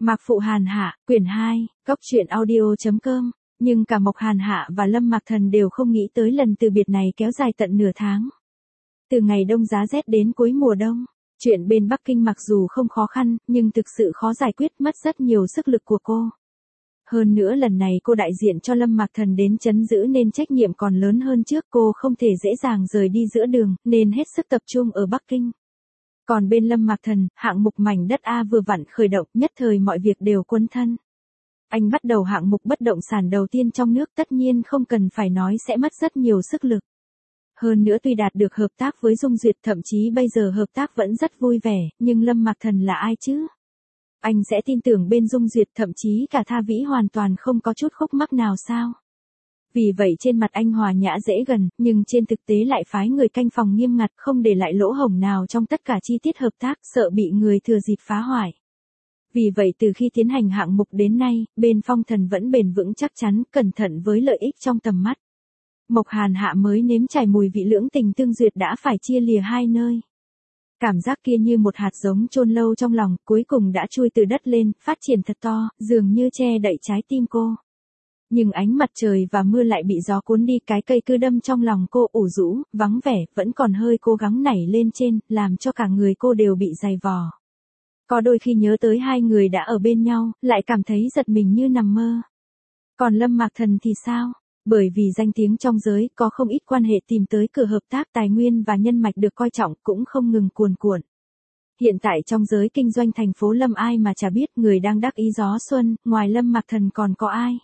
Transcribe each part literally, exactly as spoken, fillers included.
Mạc Phụ Hàn Hạ, quyển hai, góc truyện audio chấm com. Nhưng cả Mộc Hàn Hạ và Lâm Mạc Thần đều không nghĩ tới lần từ biệt này kéo dài tận nửa tháng. Từ ngày đông giá rét đến cuối mùa đông, chuyện bên Bắc Kinh mặc dù không khó khăn, nhưng thực sự khó giải quyết, mất rất nhiều sức lực của cô. Hơn nữa lần này cô đại diện cho Lâm Mạc Thần đến trấn giữ nên trách nhiệm còn lớn hơn trước, cô không thể dễ dàng rời đi giữa đường, nên hết sức tập trung ở Bắc Kinh. Còn bên Lâm Mạc Thần, hạng mục mảnh đất A vừa vặn khởi động, nhất thời mọi việc đều quấn thân. Anh bắt đầu hạng mục bất động sản đầu tiên trong nước, tất nhiên không cần phải nói sẽ mất rất nhiều sức lực. Hơn nữa tuy đạt được hợp tác với Dung Duyệt, thậm chí bây giờ hợp tác vẫn rất vui vẻ, nhưng Lâm Mạc Thần là ai chứ? Anh sẽ tin tưởng bên Dung Duyệt, thậm chí cả Tha Vĩ hoàn toàn không có chút khúc mắc nào sao? Vì vậy trên mặt anh hòa nhã dễ gần, nhưng trên thực tế lại phái người canh phòng nghiêm ngặt, không để lại lỗ hổng nào trong tất cả chi tiết hợp tác, sợ bị người thừa dịp phá hoại. Vì vậy từ khi tiến hành hạng mục đến nay, bên Phong Thần vẫn bền vững chắc chắn, cẩn thận với lợi ích trong tầm mắt. Mộc Hàn Hạ mới nếm trải mùi vị lưỡng tình tương duyệt đã phải chia lìa hai nơi. Cảm giác kia như một hạt giống chôn lâu trong lòng, cuối cùng đã chui từ đất lên, phát triển thật to, dường như che đậy trái tim cô. Nhưng ánh mặt trời và mưa lại bị gió cuốn đi, cái cây cứ đâm trong lòng cô, ủ rũ, vắng vẻ, vẫn còn hơi cố gắng nảy lên trên, làm cho cả người cô đều bị dày vò. Có đôi khi nhớ tới hai người đã ở bên nhau, lại cảm thấy giật mình như nằm mơ. Còn Lâm Mạc Thần thì sao? Bởi vì danh tiếng trong giới, có không ít quan hệ tìm tới cửa hợp tác, tài nguyên và nhân mạch được coi trọng cũng không ngừng cuồn cuộn. Hiện tại trong giới kinh doanh thành phố Lâm ai mà chả biết, người đang đắc ý gió xuân, ngoài Lâm Mạc Thần còn có ai?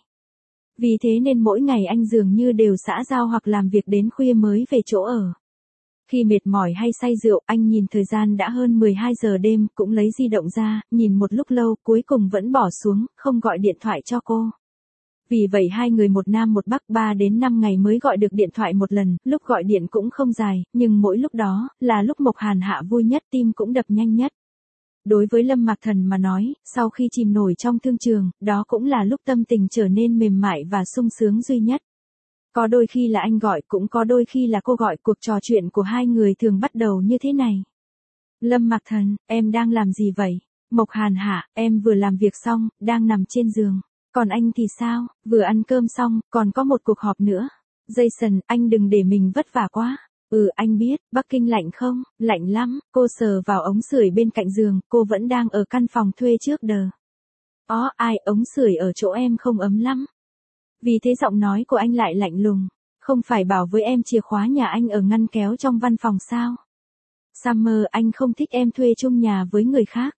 Vì thế nên mỗi ngày anh dường như đều xã giao hoặc làm việc đến khuya mới về chỗ ở. Khi mệt mỏi hay say rượu, anh nhìn thời gian đã hơn mười hai giờ đêm, cũng lấy di động ra, nhìn một lúc lâu, cuối cùng vẫn bỏ xuống, không gọi điện thoại cho cô. Vì vậy hai người một nam một bắc, ba đến năm ngày mới gọi được điện thoại một lần, lúc gọi điện cũng không dài, nhưng mỗi lúc đó, là lúc Mộc Hàn Hạ vui nhất, tim cũng đập nhanh nhất. Đối với Lâm Mạc Thần mà nói, sau khi chìm nổi trong thương trường, đó cũng là lúc tâm tình trở nên mềm mại và sung sướng duy nhất. Có đôi khi là anh gọi, cũng có đôi khi là cô gọi, cuộc trò chuyện của hai người thường bắt đầu như thế này. Lâm Mạc Thần, em đang làm gì vậy? Mộc Hàn Hạ, em vừa làm việc xong, đang nằm trên giường. Còn anh thì sao, vừa ăn cơm xong, còn có một cuộc họp nữa. Jason, anh đừng để mình vất vả quá. Ừ, anh biết, Bắc Kinh lạnh không? Lạnh lắm. Cô sờ vào ống sưởi bên cạnh giường, cô vẫn đang ở căn phòng thuê trước đờ. Ó, ai, ống sưởi ở chỗ em không ấm lắm. Vì thế giọng nói của anh lại lạnh lùng. Không phải bảo với em chìa khóa nhà anh ở ngăn kéo trong văn phòng sao? Summer, anh không thích em thuê chung nhà với người khác.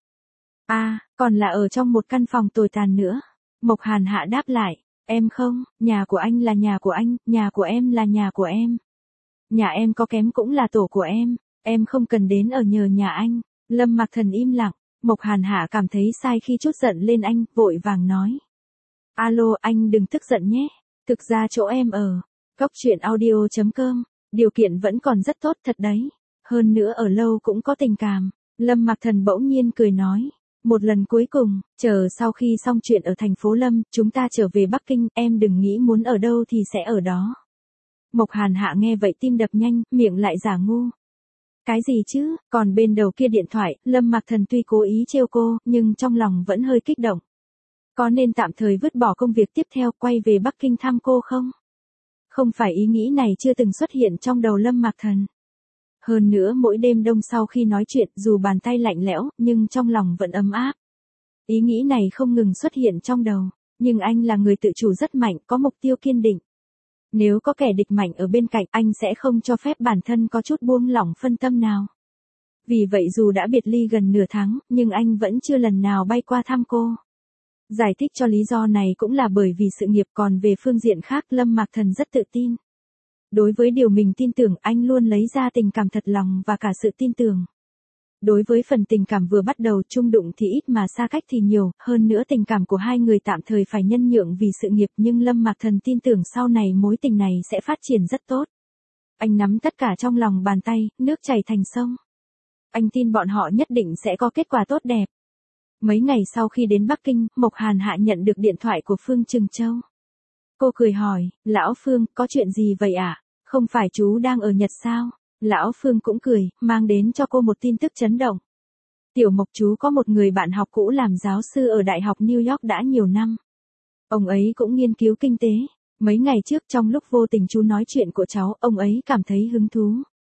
À, còn là ở trong một căn phòng tồi tàn nữa. Mộc Hàn Hạ đáp lại. Em không, nhà của anh là nhà của anh, nhà của em là nhà của em. Nhà em có kém cũng là tổ của em, em không cần đến ở nhờ nhà anh. Lâm Mạc Thần im lặng, Mộc Hàn Hạ cảm thấy sai khi trút giận lên anh, vội vàng nói. Alo, anh đừng tức giận nhé, thực ra chỗ em ở, góc truyện audio chấm com, điều kiện vẫn còn rất tốt thật đấy, hơn nữa ở lâu cũng có tình cảm. Lâm Mạc Thần bỗng nhiên cười nói. Một lần cuối cùng, chờ sau khi xong chuyện ở thành phố Lâm, chúng ta trở về Bắc Kinh, em đừng nghĩ muốn ở đâu thì sẽ ở đó. Mộc Hàn Hạ nghe vậy tim đập nhanh, miệng lại giả ngu. Cái gì chứ, còn bên đầu kia điện thoại, Lâm Mạc Thần tuy cố ý trêu cô, nhưng trong lòng vẫn hơi kích động. Có nên tạm thời vứt bỏ công việc tiếp theo, quay về Bắc Kinh thăm cô không? Không phải ý nghĩ này chưa từng xuất hiện trong đầu Lâm Mạc Thần. Hơn nữa mỗi đêm đông sau khi nói chuyện, dù bàn tay lạnh lẽo, nhưng trong lòng vẫn ấm áp. Ý nghĩ này không ngừng xuất hiện trong đầu, nhưng anh là người tự chủ rất mạnh, có mục tiêu kiên định. Nếu có kẻ địch mạnh ở bên cạnh, anh sẽ không cho phép bản thân có chút buông lỏng phân tâm nào. Vì vậy dù đã biệt ly gần nửa tháng, nhưng anh vẫn chưa lần nào bay qua thăm cô. Giải thích cho lý do này cũng là bởi vì sự nghiệp, còn về phương diện khác Lâm Mạc Thần rất tự tin. Đối với điều mình tin tưởng, anh luôn lấy ra tình cảm thật lòng và cả sự tin tưởng. Đối với phần tình cảm vừa bắt đầu chung đụng thì ít mà xa cách thì nhiều, hơn nữa tình cảm của hai người tạm thời phải nhân nhượng vì sự nghiệp, nhưng Lâm Mạc Thần tin tưởng sau này mối tình này sẽ phát triển rất tốt. Anh nắm tất cả trong lòng bàn tay, nước chảy thành sông. Anh tin bọn họ nhất định sẽ có kết quả tốt đẹp. Mấy ngày sau khi đến Bắc Kinh, Mộc Hàn Hạ nhận được điện thoại của Phương Trừng Châu. Cô cười hỏi, Lão Phương, có chuyện gì vậy ạ? À? Không phải chú đang ở Nhật sao? Lão Phương cũng cười, mang đến cho cô một tin tức chấn động. Tiểu Mộc chú có một người bạn học cũ làm giáo sư ở Đại học New York đã nhiều năm. Ông ấy cũng nghiên cứu kinh tế. Mấy ngày trước trong lúc vô tình chú nói chuyện của cháu, ông ấy cảm thấy hứng thú.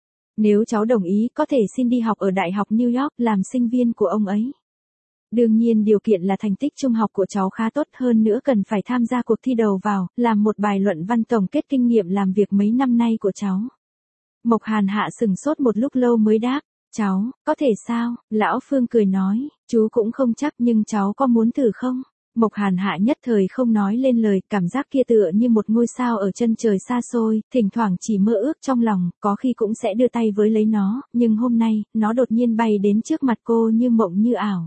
Nếu cháu đồng ý có thể xin đi học ở Đại học New York làm sinh viên của ông ấy. Đương nhiên điều kiện là thành tích trung học của cháu khá tốt, hơn nữa cần phải tham gia cuộc thi đầu vào, làm một bài luận văn tổng kết kinh nghiệm làm việc mấy năm nay của cháu. Mộc Hàn Hạ sừng sốt một lúc lâu mới đáp, cháu, có thể sao? Lão Phương cười nói, chú cũng không chắc nhưng cháu có muốn thử không? Mộc Hàn Hạ nhất thời không nói lên lời, cảm giác kia tựa như một ngôi sao ở chân trời xa xôi, thỉnh thoảng chỉ mơ ước trong lòng, có khi cũng sẽ đưa tay với lấy nó, nhưng hôm nay, nó đột nhiên bay đến trước mặt cô như mộng như ảo.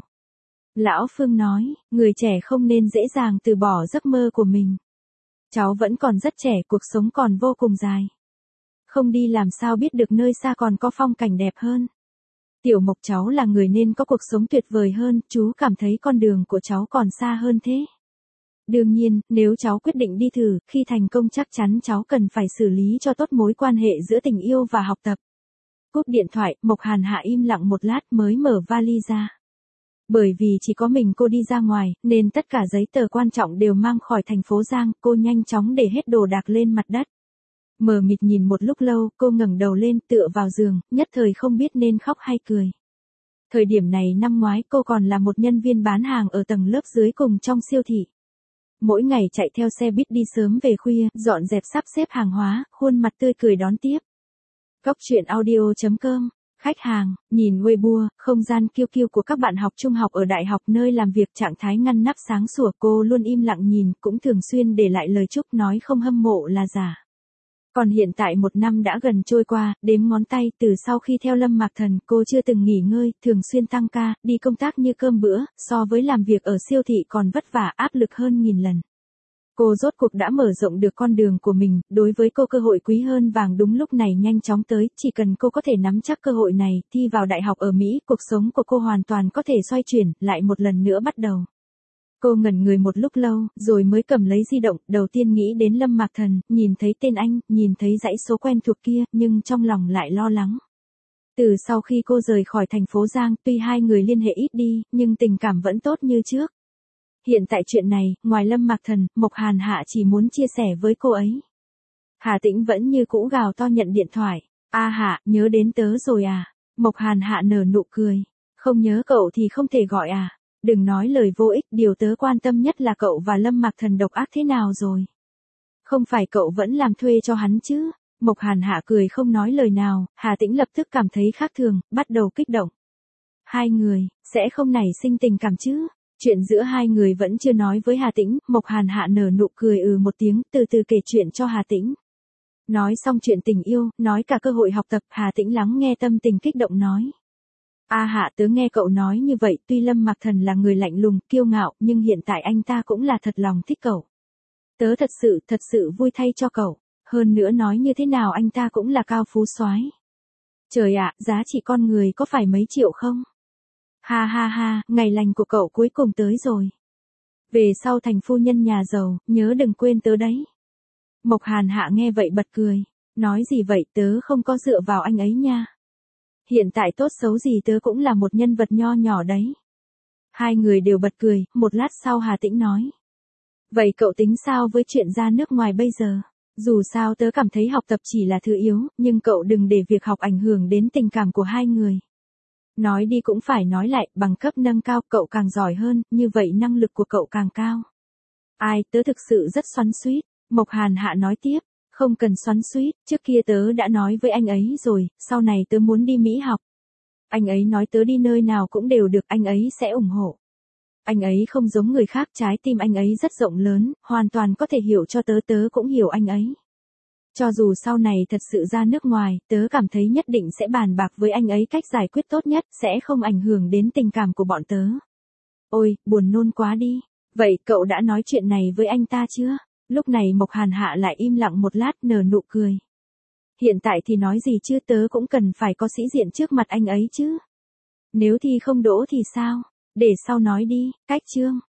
Lão Phương nói, người trẻ không nên dễ dàng từ bỏ giấc mơ của mình. Cháu vẫn còn rất trẻ, cuộc sống còn vô cùng dài. Không đi làm sao biết được nơi xa còn có phong cảnh đẹp hơn. Tiểu Mộc cháu là người nên có cuộc sống tuyệt vời hơn, chú cảm thấy con đường của cháu còn xa hơn thế. Đương nhiên, nếu cháu quyết định đi thử, khi thành công chắc chắn cháu cần phải xử lý cho tốt mối quan hệ giữa tình yêu và học tập. Cúp điện thoại, Mộc Hàn Hạ im lặng một lát mới mở vali ra. Bởi vì chỉ có mình cô đi ra ngoài, nên tất cả giấy tờ quan trọng đều mang khỏi thành phố Giang, cô nhanh chóng để hết đồ đạc lên mặt đất. Mờ mịt nhìn một lúc lâu, cô ngẩng đầu lên tựa vào giường, nhất thời không biết nên khóc hay cười. Thời điểm này năm ngoái cô còn là một nhân viên bán hàng ở tầng lớp dưới cùng trong siêu thị. Mỗi ngày chạy theo xe buýt đi sớm về khuya, dọn dẹp sắp xếp hàng hóa, khuôn mặt tươi cười đón tiếp. Góc truyện audio chấm com. Khách hàng, nhìn Weibo, không gian kiêu kiêu của các bạn học trung học ở đại học nơi làm việc trạng thái ngăn nắp sáng sủa, cô luôn im lặng nhìn, cũng thường xuyên để lại lời chúc nói không hâm mộ là giả. Còn hiện tại một năm đã gần trôi qua, đếm ngón tay, từ sau khi theo Lâm Mạc Thần, cô chưa từng nghỉ ngơi, thường xuyên tăng ca, đi công tác như cơm bữa, so với làm việc ở siêu thị còn vất vả áp lực hơn nghìn lần. Cô rốt cuộc đã mở rộng được con đường của mình, đối với cô cơ hội quý hơn vàng đúng lúc này nhanh chóng tới, chỉ cần cô có thể nắm chắc cơ hội này, thi vào đại học ở Mỹ, cuộc sống của cô hoàn toàn có thể xoay chuyển, lại một lần nữa bắt đầu. Cô ngẩn người một lúc lâu, rồi mới cầm lấy di động, đầu tiên nghĩ đến Lâm Mạc Thần, nhìn thấy tên anh, nhìn thấy dãy số quen thuộc kia, nhưng trong lòng lại lo lắng. Từ sau khi cô rời khỏi thành phố Giang, tuy hai người liên hệ ít đi, nhưng tình cảm vẫn tốt như trước. Hiện tại chuyện này, ngoài Lâm Mạc Thần, Mộc Hàn Hạ chỉ muốn chia sẻ với cô ấy. Hà Tĩnh vẫn như cũ gào to nhận điện thoại. A Hạ, nhớ đến tớ rồi à? Mộc Hàn Hạ nở nụ cười. Không nhớ cậu thì không thể gọi à? Đừng nói lời vô ích, điều tớ quan tâm nhất là cậu và Lâm Mạc Thần độc ác thế nào rồi. Không phải cậu vẫn làm thuê cho hắn chứ? Mộc Hàn Hạ cười không nói lời nào, Hà Tĩnh lập tức cảm thấy khác thường, bắt đầu kích động. Hai người, sẽ không nảy sinh tình cảm chứ? Chuyện giữa hai người vẫn chưa nói với Hà Tĩnh, Mộc Hàn Hạ nở nụ cười ừ một tiếng, từ từ kể chuyện cho Hà Tĩnh. Nói xong chuyện tình yêu, nói cả cơ hội học tập, Hà Tĩnh lắng nghe tâm tình kích động nói. A Hạ, tớ nghe cậu nói như vậy, tuy Lâm Mạc Thần là người lạnh lùng, kiêu ngạo, nhưng hiện tại anh ta cũng là thật lòng thích cậu. Tớ thật sự, thật sự vui thay cho cậu. Hơn nữa nói như thế nào anh ta cũng là cao phú soái. Trời ạ, giá trị con người có phải mấy triệu không? Ha ha ha, ngày lành của cậu cuối cùng tới rồi. Về sau thành phu nhân nhà giàu, nhớ đừng quên tớ đấy. Mộc Hàn Hạ nghe vậy bật cười. Nói gì vậy, tớ không có dựa vào anh ấy nha. Hiện tại tốt xấu gì tớ cũng là một nhân vật nho nhỏ đấy. Hai người đều bật cười, một lát sau Hà Tĩnh nói. Vậy cậu tính sao với chuyện ra nước ngoài bây giờ? Dù sao tớ cảm thấy học tập chỉ là thứ yếu, nhưng cậu đừng để việc học ảnh hưởng đến tình cảm của hai người. Nói đi cũng phải nói lại, bằng cấp nâng cao, cậu càng giỏi hơn, như vậy năng lực của cậu càng cao. Ai, tớ thực sự rất xoắn xuýt. Mộc Hàn Hạ nói tiếp, không cần xoắn xuýt, trước kia tớ đã nói với anh ấy rồi, sau này tớ muốn đi Mỹ học. Anh ấy nói tớ đi nơi nào cũng đều được, anh ấy sẽ ủng hộ. Anh ấy không giống người khác, trái tim anh ấy rất rộng lớn, hoàn toàn có thể hiểu cho tớ, tớ cũng hiểu anh ấy. Cho dù sau này thật sự ra nước ngoài, tớ cảm thấy nhất định sẽ bàn bạc với anh ấy cách giải quyết tốt nhất, sẽ không ảnh hưởng đến tình cảm của bọn tớ. Ôi, buồn nôn quá đi. Vậy cậu đã nói chuyện này với anh ta chưa? Lúc này Mộc Hàn Hạ lại im lặng một lát nở nụ cười. Hiện tại thì nói gì chứ, tớ cũng cần phải có sĩ diện trước mặt anh ấy chứ. Nếu thi không đỗ thì sao? Để sau nói đi, cách chương.